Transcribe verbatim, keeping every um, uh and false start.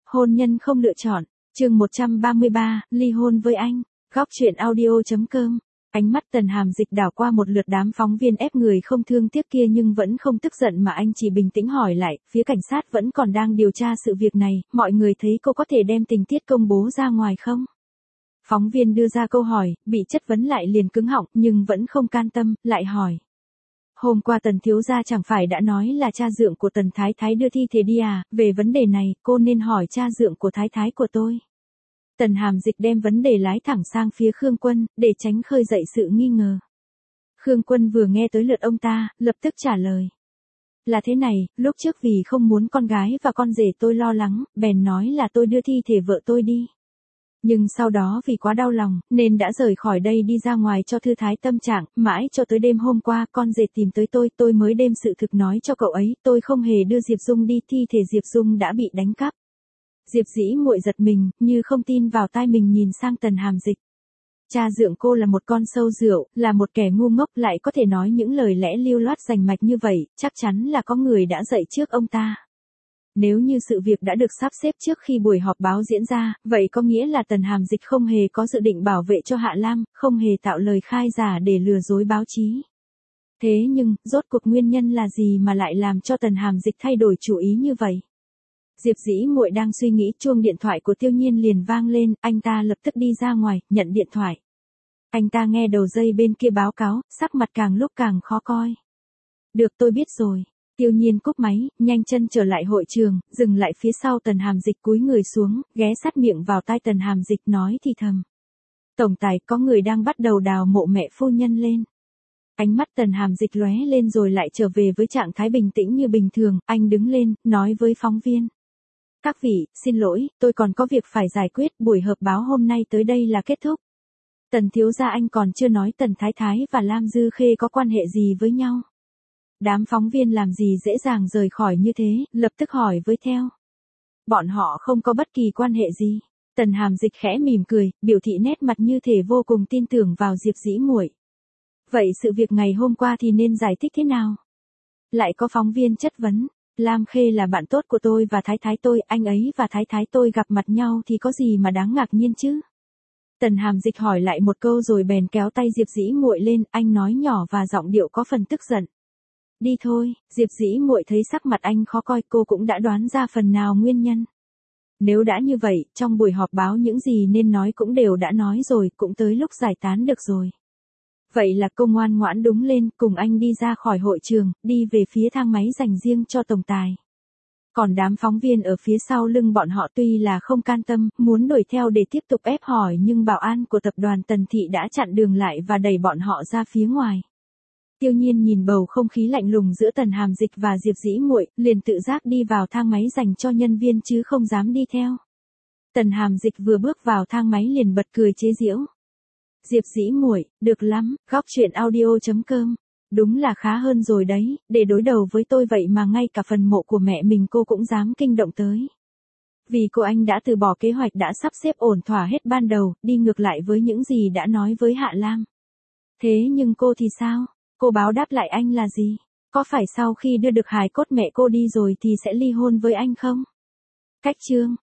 Hôn nhân không lựa chọn, chương một trăm ba mươi ba, ly hôn với anh. Góc truyện audio.com. Ánh mắt Tần Hàm Dịch đảo qua một lượt đám phóng viên ép người không thương tiếc kia nhưng vẫn không tức giận mà anh chỉ bình tĩnh hỏi lại, phía cảnh sát vẫn còn đang điều tra sự việc này, mọi người thấy cô có thể đem tình tiết công bố ra ngoài không? Phóng viên đưa ra câu hỏi, bị chất vấn lại liền cứng họng nhưng vẫn không can tâm, lại hỏi. Hôm qua Tần thiếu gia chẳng phải đã nói là cha dượng của Tần Thái Thái đưa thi thể đi à, về vấn đề này cô nên hỏi cha dượng của Thái Thái của tôi. Tần Hàm Dịch đem vấn đề lái thẳng sang phía Khương Quân, để tránh khơi dậy sự nghi ngờ. Khương Quân vừa nghe tới lượt ông ta, lập tức trả lời. Là thế này, lúc trước vì không muốn con gái và con rể tôi lo lắng, bèn nói là tôi đưa thi thể vợ tôi đi. Nhưng sau đó vì quá đau lòng, nên đã rời khỏi đây đi ra ngoài cho thư thái tâm trạng, mãi cho tới đêm hôm qua con rể tìm tới tôi, tôi mới đem sự thực nói cho cậu ấy, tôi không hề đưa Diệp Dung đi, thi thể Diệp Dung đã bị đánh cắp. Diệp Dĩ Muội giật mình, như không tin vào tai mình nhìn sang Tần Hàm Dịch. Cha dượng cô là một con sâu rượu, là một kẻ ngu ngốc lại có thể nói những lời lẽ lưu loát rành mạch như vậy, chắc chắn là có người đã dạy trước ông ta. Nếu như sự việc đã được sắp xếp trước khi buổi họp báo diễn ra, vậy có nghĩa là Tần Hàm Dịch không hề có dự định bảo vệ cho Hạ Lam, không hề tạo lời khai giả để lừa dối báo chí. Thế nhưng, rốt cuộc nguyên nhân là gì mà lại làm cho Tần Hàm Dịch thay đổi chủ ý như vậy? Diệp Dĩ Muội đang suy nghĩ, chuông điện thoại của Tiêu Nhiên liền vang lên, anh ta lập tức đi ra ngoài, nhận điện thoại. Anh ta nghe đầu dây bên kia báo cáo, sắc mặt càng lúc càng khó coi. Được, tôi biết rồi. Tiêu Nhiên cúp máy, nhanh chân trở lại hội trường, dừng lại phía sau Tần Hàm Dịch, cúi người xuống, ghé sát miệng vào tai Tần Hàm Dịch nói thì thầm. Tổng tài, có người đang bắt đầu đào mộ mẹ phu nhân lên. Ánh mắt Tần Hàm Dịch lóe lên rồi lại trở về với trạng thái bình tĩnh như bình thường, anh đứng lên, nói với phóng viên. Các vị, xin lỗi, tôi còn có việc phải giải quyết, buổi họp báo hôm nay tới đây là kết thúc. Tần thiếu gia, anh còn chưa nói Tần Thái Thái và Lam Dư Khê có quan hệ gì với nhau. Đám phóng viên làm gì dễ dàng rời khỏi như thế, lập tức hỏi với theo. Bọn họ không có bất kỳ quan hệ gì. Tần Hàm Dịch khẽ mỉm cười, biểu thị nét mặt như thể vô cùng tin tưởng vào Diệp Dĩ Muội. Vậy sự việc ngày hôm qua thì nên giải thích thế nào? Lại có phóng viên chất vấn. Lam Khê là bạn tốt của tôi và Thái Thái tôi, anh ấy và Thái Thái tôi gặp mặt nhau thì có gì mà đáng ngạc nhiên chứ? Tần Hàm Dịch hỏi lại một câu rồi bèn kéo tay Diệp Dĩ Muội lên, anh nói nhỏ và giọng điệu có phần tức giận. Đi thôi, Diệp Dĩ Muội thấy sắc mặt anh khó coi, cô cũng đã đoán ra phần nào nguyên nhân. Nếu đã như vậy, trong buổi họp báo những gì nên nói cũng đều đã nói rồi, cũng tới lúc giải tán được rồi. Vậy là cô ngoan ngoãn đúng lên, cùng anh đi ra khỏi hội trường, đi về phía thang máy dành riêng cho tổng tài. Còn đám phóng viên ở phía sau lưng bọn họ tuy là không can tâm, muốn đuổi theo để tiếp tục ép hỏi nhưng bảo an của tập đoàn Tần Thị đã chặn đường lại và đẩy bọn họ ra phía ngoài. Tiêu Nhiên nhìn bầu không khí lạnh lùng giữa Tần Hàm Dịch và Diệp Dĩ Muội, liền tự giác đi vào thang máy dành cho nhân viên chứ không dám đi theo. Tần Hàm Dịch vừa bước vào thang máy liền bật cười chế giễu. Diệp Dĩ Muội, được lắm, góc truyện audio.com. Đúng là khá hơn rồi đấy, để đối đầu với tôi vậy mà ngay cả phần mộ của mẹ mình cô cũng dám kinh động tới. Vì cô anh đã từ bỏ kế hoạch đã sắp xếp ổn thỏa hết ban đầu, đi ngược lại với những gì đã nói với Hạ Lam. Thế nhưng cô thì sao? Cô báo đáp lại anh là gì? Có phải sau khi đưa được hài cốt mẹ cô đi rồi thì sẽ ly hôn với anh không? Cách chương